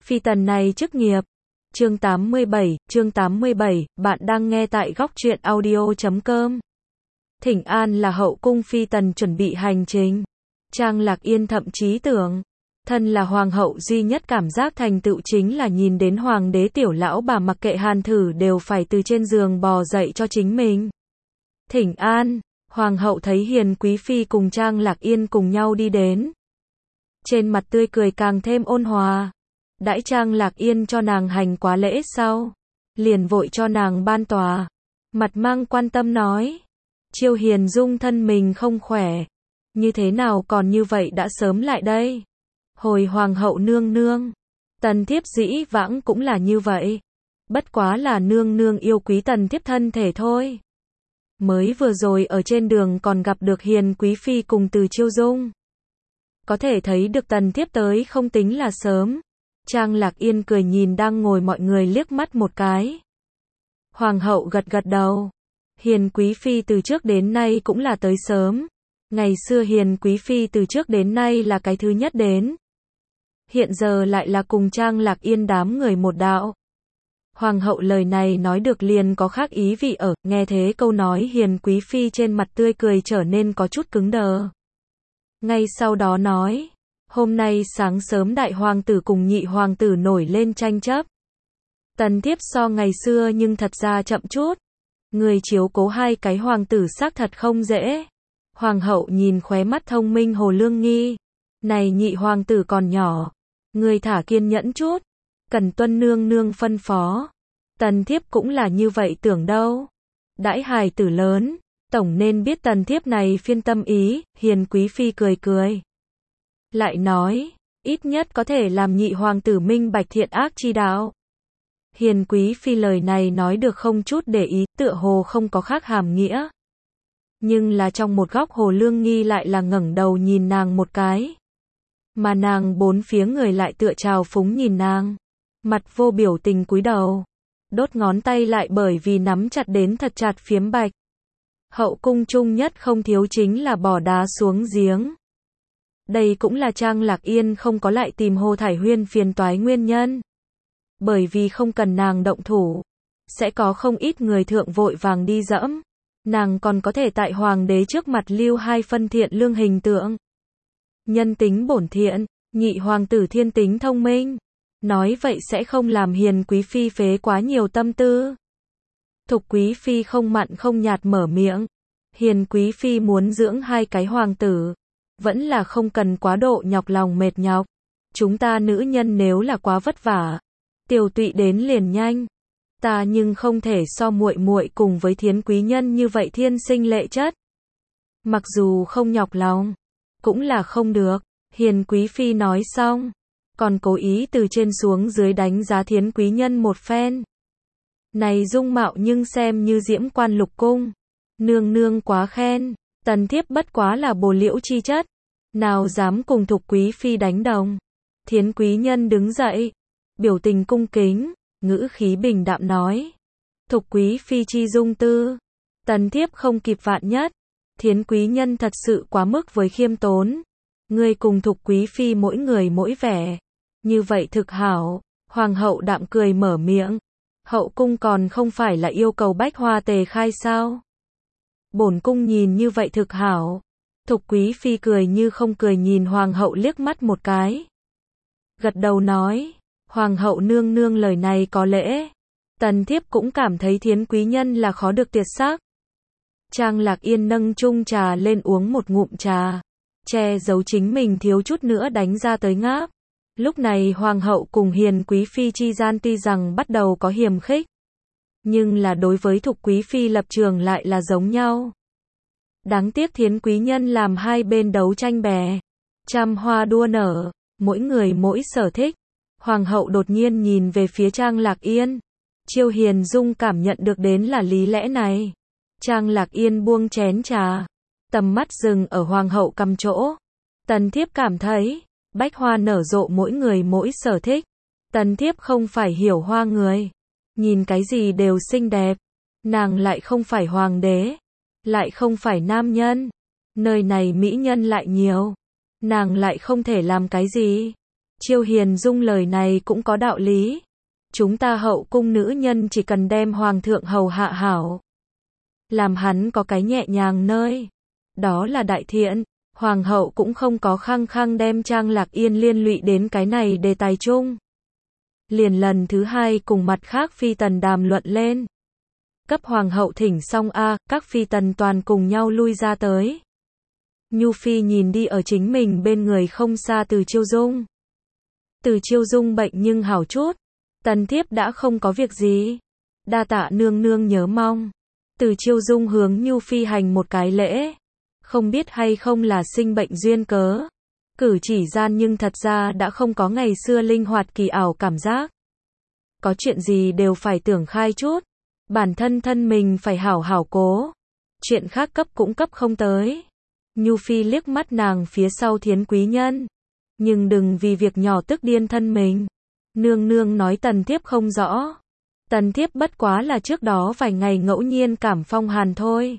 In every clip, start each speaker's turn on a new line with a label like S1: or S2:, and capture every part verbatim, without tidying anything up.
S1: Phi tần này chức nghiệp. Chương tám mươi bảy, chương tám mươi bảy, bạn đang nghe tại góc truyện audio chấm com. Thỉnh an là hậu cung phi tần chuẩn bị hành trình. Trang Lạc Yên thậm chí tưởng, thân là hoàng hậu duy nhất cảm giác thành tựu chính là nhìn đến hoàng đế tiểu lão bà mặc kệ hàn thử đều phải từ trên giường bò dậy cho chính mình. Thỉnh an, hoàng hậu thấy hiền quý phi cùng Trang Lạc Yên cùng nhau đi đến. Trên mặt tươi cười càng thêm ôn hòa. Đãi Trang Lạc Yên cho nàng hành quá lễ sau, liền vội cho nàng ban tòa. Mặt mang quan tâm nói, Chiêu Hiền Dung thân mình không khỏe, như thế nào còn như vậy đã sớm lại đây. Hồi hoàng hậu nương nương, tần thiếp dĩ vãng cũng là như vậy, bất quá là nương nương yêu quý tần thiếp thân thể thôi. Mới vừa rồi ở trên đường còn gặp được hiền quý phi cùng Từ Chiêu Dung, có thể thấy được tần thiếp tới không tính là sớm. Trang Lạc Yên cười nhìn đang ngồi mọi người liếc mắt một cái. Hoàng hậu gật gật đầu. Hiền quý phi từ trước đến nay cũng là tới sớm. Ngày xưa hiền quý phi từ trước đến nay là cái thứ nhất đến. Hiện giờ lại là cùng Trang Lạc Yên đám người một đạo. Hoàng hậu lời này nói được liền có khác ý vị ở, nghe thế câu nói hiền quý phi trên mặt tươi cười trở nên có chút cứng đờ. Ngay sau đó nói, hôm nay sáng sớm đại hoàng tử cùng nhị hoàng tử nổi lên tranh chấp. Tần thiếp so ngày xưa nhưng thật ra chậm chút. Người chiếu cố hai cái hoàng tử xác thật không dễ. Hoàng hậu nhìn khóe mắt thông minh Hồ Lương Nghi. Này nhị hoàng tử còn nhỏ. Người thả kiên nhẫn chút. Cần tuân nương nương phân phó. Tần thiếp cũng là như vậy tưởng đâu. Đãi hài tử lớn, tổng nên biết tần thiếp này phiên tâm ý. Hiền quý phi cười cười. Lại nói, ít nhất có thể làm nhị hoàng tử minh bạch thiện ác chi đạo. Hiền quý phi lời này nói được không chút để ý, tựa hồ không có khác hàm nghĩa. Nhưng là trong một góc Hồ Lương Nghi lại là ngẩng đầu nhìn nàng một cái. Mà nàng bốn phía người lại tựa trào phúng nhìn nàng. Mặt vô biểu tình cúi đầu. Đốt ngón tay lại bởi vì nắm chặt đến thật chặt phiếm bạch. Hậu cung chung nhất không thiếu chính là bỏ đá xuống giếng. Đây cũng là Trang Lạc Yên không có lại tìm Hồ Thải Huyên phiền toái nguyên nhân. Bởi vì không cần nàng động thủ, sẽ có không ít người thượng vội vàng đi dẫm. Nàng còn có thể tại hoàng đế trước mặt lưu hai phân thiện lương hình tượng. Nhân tính bổn thiện, nhị hoàng tử thiên tính thông minh. Nói vậy sẽ không làm hiền quý phi phế quá nhiều tâm tư. Thục quý phi không mặn không nhạt mở miệng. Hiền quý phi muốn dưỡng hai cái hoàng tử. Vẫn là không cần quá độ nhọc lòng mệt nhọc. Chúng ta nữ nhân nếu là quá vất vả, tiểu tụy đến liền nhanh. Ta nhưng không thể so muội muội cùng với thiến quý nhân như vậy thiên sinh lệ chất. Mặc dù không nhọc lòng, cũng là không được. Hiền quý phi nói xong, còn cố ý từ trên xuống dưới đánh giá thiến quý nhân một phen. Này dung mạo nhưng xem như diễm quan lục cung. Nương nương quá khen. Tần thiếp bất quá là bồ liễu chi chất, nào dám cùng thục quý phi đánh đồng. Thiến quý nhân đứng dậy, biểu tình cung kính, ngữ khí bình đạm nói. Thục quý phi chi dung tư, tần thiếp không kịp vạn nhất. Thiến quý nhân thật sự quá mức với khiêm tốn. Ngươi cùng thục quý phi mỗi người mỗi vẻ, như vậy thực hảo. Hoàng hậu đạm cười mở miệng. Hậu cung còn không phải là yêu cầu bách hoa tề khai sao? Bổn cung nhìn như vậy thực hảo. Thục quý phi cười như không cười nhìn hoàng hậu liếc mắt một cái. Gật đầu nói, hoàng hậu nương nương lời này có lễ. Tần thiếp cũng cảm thấy thiến quý nhân là khó được tuyệt sắc. Trang Lạc Yên nâng chung trà lên uống một ngụm trà, che giấu chính mình thiếu chút nữa đánh ra tới ngáp. Lúc này hoàng hậu cùng hiền quý phi chi gian tuy rằng bắt đầu có hiềm khích, nhưng là đối với thục quý phi lập trường lại là giống nhau. Đáng tiếc thiến quý nhân làm hai bên đấu tranh bè. Trăm hoa đua nở, mỗi người mỗi sở thích. Hoàng hậu đột nhiên nhìn về phía Trang Lạc Yên. Chiêu Hiền Dung cảm nhận được đến là lý lẽ này. Trang Lạc Yên buông chén trà, tầm mắt dừng ở hoàng hậu cầm chỗ. Tần thiếp cảm thấy, bách hoa nở rộ mỗi người mỗi sở thích. Tần thiếp không phải hiểu hoa người. Nhìn cái gì đều xinh đẹp. Nàng lại không phải hoàng đế, lại không phải nam nhân. Nơi này mỹ nhân lại nhiều. Nàng lại không thể làm cái gì. Chiêu Hiền Dung lời này cũng có đạo lý. Chúng ta hậu cung nữ nhân chỉ cần đem hoàng thượng hầu hạ hảo. Làm hắn có cái nhẹ nhàng nơi. Đó là đại thiện. Hoàng hậu cũng không có khăng khăng đem Trang Lạc Yên liên lụy đến cái này đề tài chung. Liền lần thứ hai cùng mặt khác phi tần đàm luận lên. Cấp hoàng hậu thỉnh xong a, các phi tần toàn cùng nhau lui ra tới. Nhu Phi nhìn đi ở chính mình bên người không xa Từ Chiêu Dung. Từ Chiêu Dung bệnh nhưng hảo chút. Tần thiếp đã không có việc gì. Đa tạ nương nương nhớ mong. Từ Chiêu Dung hướng Nhu Phi hành một cái lễ. Không biết hay không là sinh bệnh duyên cớ. Cử chỉ gian nhưng thật ra đã không có ngày xưa linh hoạt kỳ ảo cảm giác. Có chuyện gì đều phải tưởng khai chút. Bản thân thân mình phải hảo hảo cố. Chuyện khác cấp cũng cấp không tới. Nhu Phi liếc mắt nàng phía sau Thiến quý nhân. Nhưng đừng vì việc nhỏ tức điên thân mình. Nương nương nói tần thiếp không rõ. Tần thiếp bất quá là trước đó vài ngày ngẫu nhiên cảm phong hàn thôi.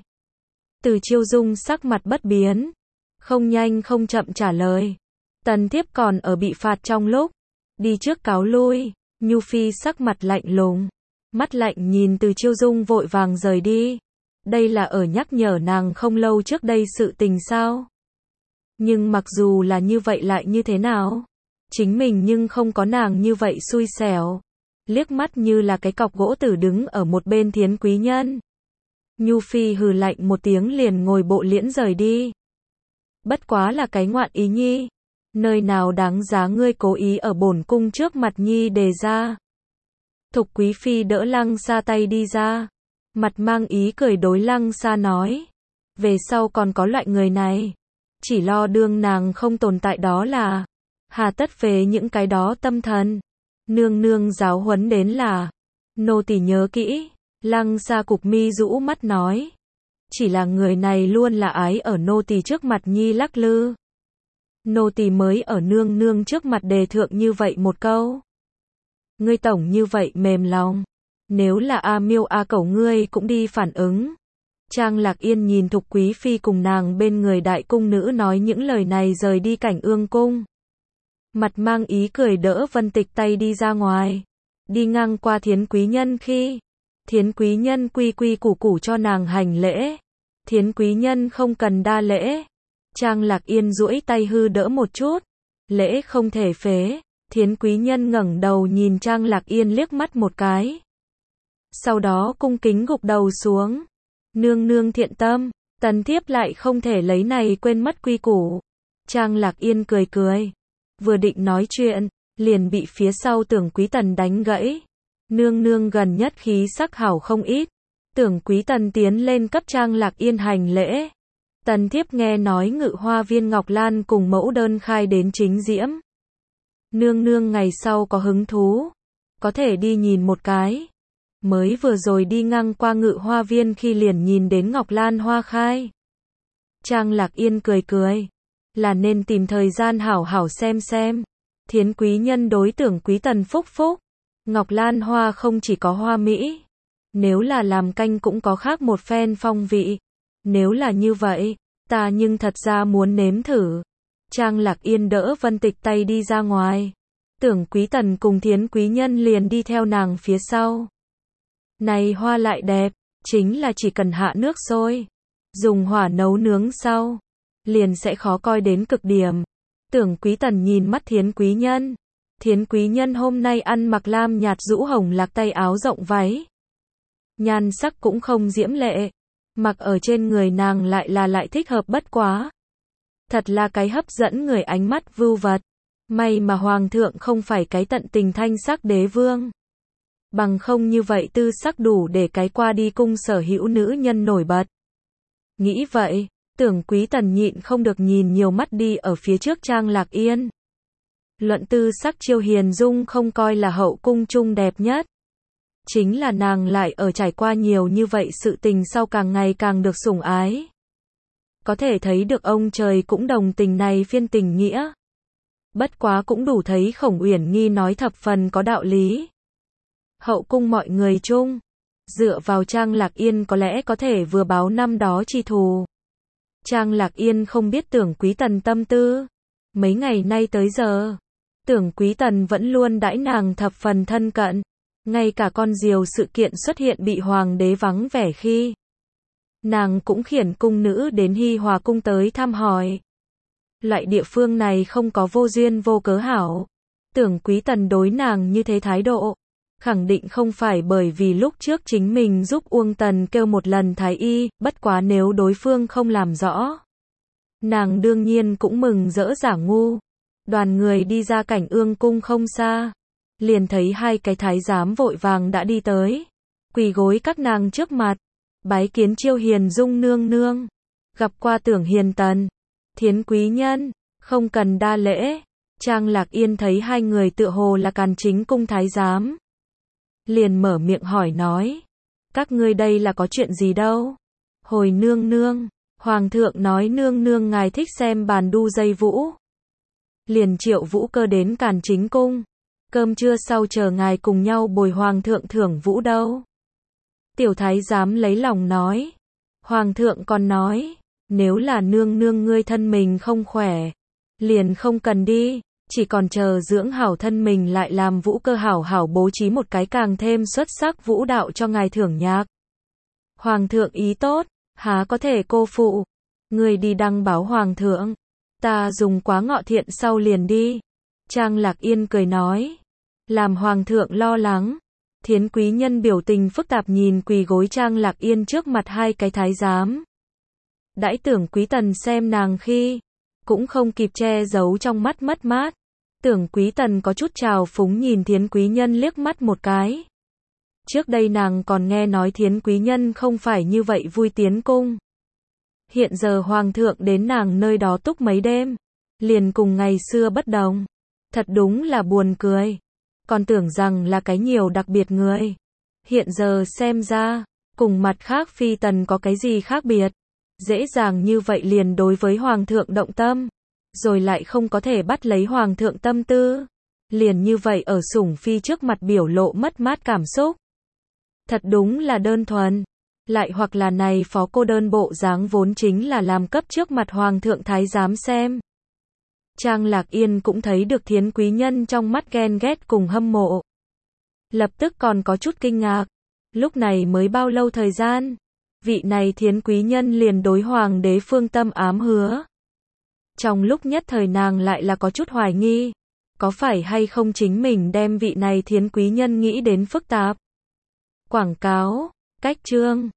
S1: Từ Chiêu Dung sắc mặt bất biến. Không nhanh không chậm trả lời. Tần thiếp còn ở bị phạt trong lúc. Đi trước cáo lui. Nhu Phi sắc mặt lạnh lùng. Mắt lạnh nhìn Từ Chiêu Dung vội vàng rời đi. Đây là ở nhắc nhở nàng không lâu trước đây sự tình sao. Nhưng mặc dù là như vậy lại như thế nào? Chính mình nhưng không có nàng như vậy xui xẻo. Liếc mắt như là cái cọc gỗ tử đứng ở một bên Thiến quý nhân. Nhu Phi hừ lạnh một tiếng liền ngồi bộ liễn rời đi. Bất quá là cái ngoạn ý nhi. Nơi nào đáng giá ngươi cố ý ở bổn cung trước mặt nhi đề ra. Thục Quý Phi đỡ Lăng Sa tay đi ra. Mặt mang ý cười đối Lăng Sa nói. Về sau còn có loại người này. Chỉ lo đương nàng không tồn tại đó là. Hà tất phế những cái đó tâm thần. Nương nương giáo huấn đến là. Nô tỳ nhớ kỹ. Lăng Sa cụp mi rũ mắt nói. Chỉ là người này luôn là ái ở nô tỳ trước mặt nhi lắc lư. Nô tỳ mới ở nương nương trước mặt đề thượng như vậy một câu. Ngươi tổng như vậy mềm lòng. Nếu là A Miêu A Cẩu ngươi cũng đi phản ứng. Trang Lạc Yên nhìn Thục Quý Phi cùng nàng bên người đại cung nữ nói những lời này rời đi Cảnh Ương cung. Mặt mang ý cười đỡ Vân Tịch tay đi ra ngoài. Đi ngang qua Thiến quý nhân khi. Thiến quý nhân quy quy củ củ cho nàng hành lễ. Thiến quý nhân không cần đa lễ. Trang Lạc Yên duỗi tay hư đỡ một chút. Lễ không thể phế. Thiến quý nhân ngẩng đầu nhìn Trang Lạc Yên liếc mắt một cái. Sau đó cung kính gục đầu xuống. Nương nương thiện tâm, tần thiếp lại không thể lấy này quên mất quy củ. Trang Lạc Yên cười cười. Vừa định nói chuyện, liền bị phía sau Tưởng Quý Tần đánh gãy. Nương nương gần nhất khí sắc hảo không ít. Tưởng Quý Tần tiến lên cấp Trang Lạc Yên hành lễ. Tần thiếp nghe nói Ngự Hoa Viên Ngọc Lan cùng mẫu đơn khai đến chính diễm. Nương nương ngày sau có hứng thú. Có thể đi nhìn một cái. Mới vừa rồi đi ngang qua Ngự Hoa Viên khi liền nhìn đến Ngọc Lan hoa khai. Trang Lạc Yên cười cười. Là nên tìm thời gian hảo hảo xem xem. Thiến quý nhân đối Tưởng Quý Tần phúc phúc. Ngọc Lan hoa không chỉ có hoa mỹ. Nếu là làm canh cũng có khác một phen phong vị. Nếu là như vậy, ta nhưng thật ra muốn nếm thử. Trang Lạc Yên đỡ Vân Tịch tay đi ra ngoài. Tưởng Quý Tần cùng Thiến quý nhân liền đi theo nàng phía sau. Này hoa lại đẹp, chính là chỉ cần hạ nước sôi, dùng hỏa nấu nướng sau, liền sẽ khó coi đến cực điểm. Tưởng Quý Tần nhìn mắt Thiến quý nhân. Thiến quý nhân hôm nay ăn mặc lam nhạt rũ hồng lạc tay áo rộng váy. Nhan sắc cũng không diễm lệ. Mặc ở trên người nàng lại là lại thích hợp bất quá. Thật là cái hấp dẫn người ánh mắt vưu vật. May mà hoàng thượng không phải cái tận tình thanh sắc đế vương. Bằng không như vậy tư sắc đủ để cái qua đi cung sở hữu nữ nhân nổi bật. Nghĩ vậy, Tưởng Quý Tần nhịn không được nhìn nhiều mắt đi ở phía trước Trang Lạc Yên. Luận tư sắc Chiêu Hiền Dung không coi là hậu cung chung đẹp nhất. Chính là nàng lại ở trải qua nhiều như vậy sự tình sau càng ngày càng được sủng ái. Có thể thấy được ông trời cũng đồng tình này phiên tình nghĩa. Bất quá cũng đủ thấy Khổng Uyển Nghi nói thập phần có đạo lý. Hậu cung mọi người chung, dựa vào Trang Lạc Yên có lẽ có thể vừa báo năm đó chi thù. Trang Lạc Yên không biết Tưởng Quý Tần tâm tư. Mấy ngày nay tới giờ, Tưởng Quý Tần vẫn luôn đãi nàng thập phần thân cận. Ngay cả con diều sự kiện xuất hiện bị hoàng đế vắng vẻ khi, nàng cũng khiển cung nữ đến Hi Hòa cung tới thăm hỏi. Loại địa phương này không có vô duyên vô cớ hảo. Tưởng Quý Tần đối nàng như thế thái độ, khẳng định không phải bởi vì lúc trước chính mình giúp Uông Tần kêu một lần thái y, bất quá nếu đối phương không làm rõ, nàng đương nhiên cũng mừng rỡ giả ngu. Đoàn người đi ra cảnh Ương cung không xa, liền thấy hai cái thái giám vội vàng đã đi tới, quỳ gối các nàng trước mặt, bái kiến Chiêu Hiền Dung nương nương, gặp qua Tưởng Hiền Tần, Thiến quý nhân, không cần đa lễ. Trang Lạc Yên thấy hai người tựa hồ là Càn Chính cung thái giám, liền mở miệng hỏi nói, các ngươi đây là có chuyện gì đâu? Hồi nương nương, hoàng thượng nói nương nương ngài thích xem bàn đu dây vũ, liền triệu Vũ Cơ đến Càn Chính cung, cơm trưa sau chờ ngài cùng nhau bồi hoàng thượng thưởng vũ đâu. Tiểu thái giám lấy lòng nói, hoàng thượng còn nói, nếu là nương nương ngươi thân mình không khỏe, liền không cần đi, chỉ còn chờ dưỡng hảo thân mình lại làm Vũ Cơ hảo hảo bố trí một cái càng thêm xuất sắc vũ đạo cho ngài thưởng nhạc. Hoàng thượng ý tốt, há có thể cô phụ. Người đi đăng báo hoàng thượng, ta dùng quá ngọ thiện sau liền đi. Trang Lạc Yên cười nói, làm hoàng thượng lo lắng. Thiến quý nhân biểu tình phức tạp nhìn quỳ gối Trang Lạc Yên trước mặt hai cái thái giám. Đãi Tưởng Quý Tần xem nàng khi, cũng không kịp che giấu trong mắt mất mát. Tưởng Quý Tần có chút trào phúng nhìn Thiến quý nhân liếc mắt một cái. Trước đây nàng còn nghe nói Thiến quý nhân không phải như vậy vui tiến cung. Hiện giờ hoàng thượng đến nàng nơi đó túc mấy đêm, liền cùng ngày xưa bất đồng. Thật đúng là buồn cười. Còn tưởng rằng là cái nhiều đặc biệt người. Hiện giờ xem ra, cùng mặt khác phi tần có cái gì khác biệt. Dễ dàng như vậy liền đối với hoàng thượng động tâm, rồi lại không có thể bắt lấy hoàng thượng tâm tư. Liền như vậy ở sủng phi trước mặt biểu lộ mất mát cảm xúc. Thật đúng là đơn thuần. Lại hoặc là này phó cô đơn bộ dáng vốn chính là làm cấp trước mặt hoàng thượng thái giám xem. Trang Lạc Yên cũng thấy được Thiến quý nhân trong mắt ghen ghét cùng hâm mộ. Lập tức còn có chút kinh ngạc. Lúc này mới bao lâu thời gian, vị này Thiến quý nhân liền đối hoàng đế phương tâm ám hứa. Trong lúc nhất thời nàng lại là có chút hoài nghi, có phải hay không chính mình đem vị này Thiến quý nhân nghĩ đến phức tạp. Quảng cáo, cách chương